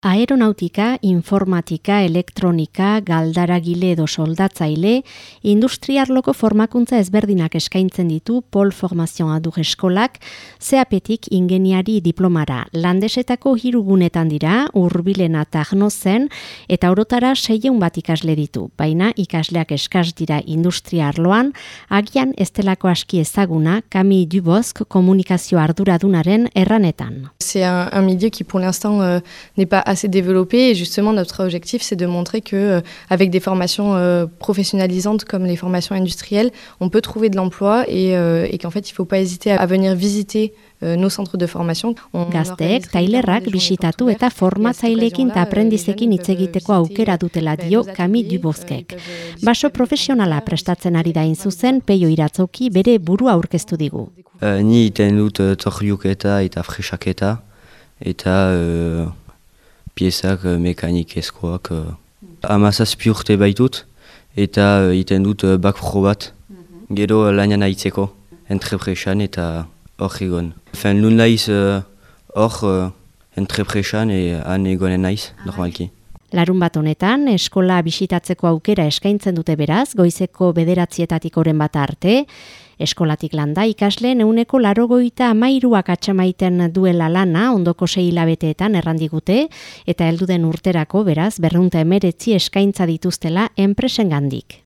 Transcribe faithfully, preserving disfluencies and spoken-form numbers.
Aeronautika, informatika, elektronika, galdaragile edo soldatzaile, industriarloko formakuntza ezberdinak eskaintzen ditu Pol Formazioa Adur eskolak, zeapetik ingeniari diplomara. Landesetako hiru gunetan dira, Hurbilena eta Agnozen, eta orotara seiehun bat ikasle ditu. Baina ikasleak eskas dira industriarloan, agian estelako aski ezaguna Camille Dubosc komunikazio arduradunaren erranetan. C'est un, un milieu qui pour l'instant euh, n'est pas assez développé et justement notre objectif c'est de montrer que euh, avec des formations euh, professionnalisantes comme les formations industrielles, on peut trouver de l'emploi et, euh, et qu'en fait il ne faut pas hésiter à venir visiter euh, nos centres de formation. Gazteek tailerrak bisitatu eta formatzaileekin eta aprendizekin hitz egiteko aukera dutela dio Camille Duboscek. Baso profesionala prestatzen ari da zuzen Peio Iratzoki bere burua aurkeztu digu. Uh, ni iten dut uh, torriuketa eta fresaketa eta uh, piezak uh, mekanikezkoak. Uh, Hamazazpi urte baitut eta uh, iten dut uh, bakpro bat gero uh, lanean aitzeko entrepresan eta hor egon. Fen nun naiz hor uh, uh, entrepresan e han egonen naiz, normalki. Larun bat honetan, eskola bisitatzeko aukera eskaintzen dute beraz, goizeko bederatzietatik oren bat arte. Eskolatik landa ikasleen ehuneko laurogeita hamairuak atxamaiten duela lana ondoko sei hilabeteetan errandigute, eta heldu den urterako beraz berrehun eta hemeretzi eskaintza dituztela enpresengandik.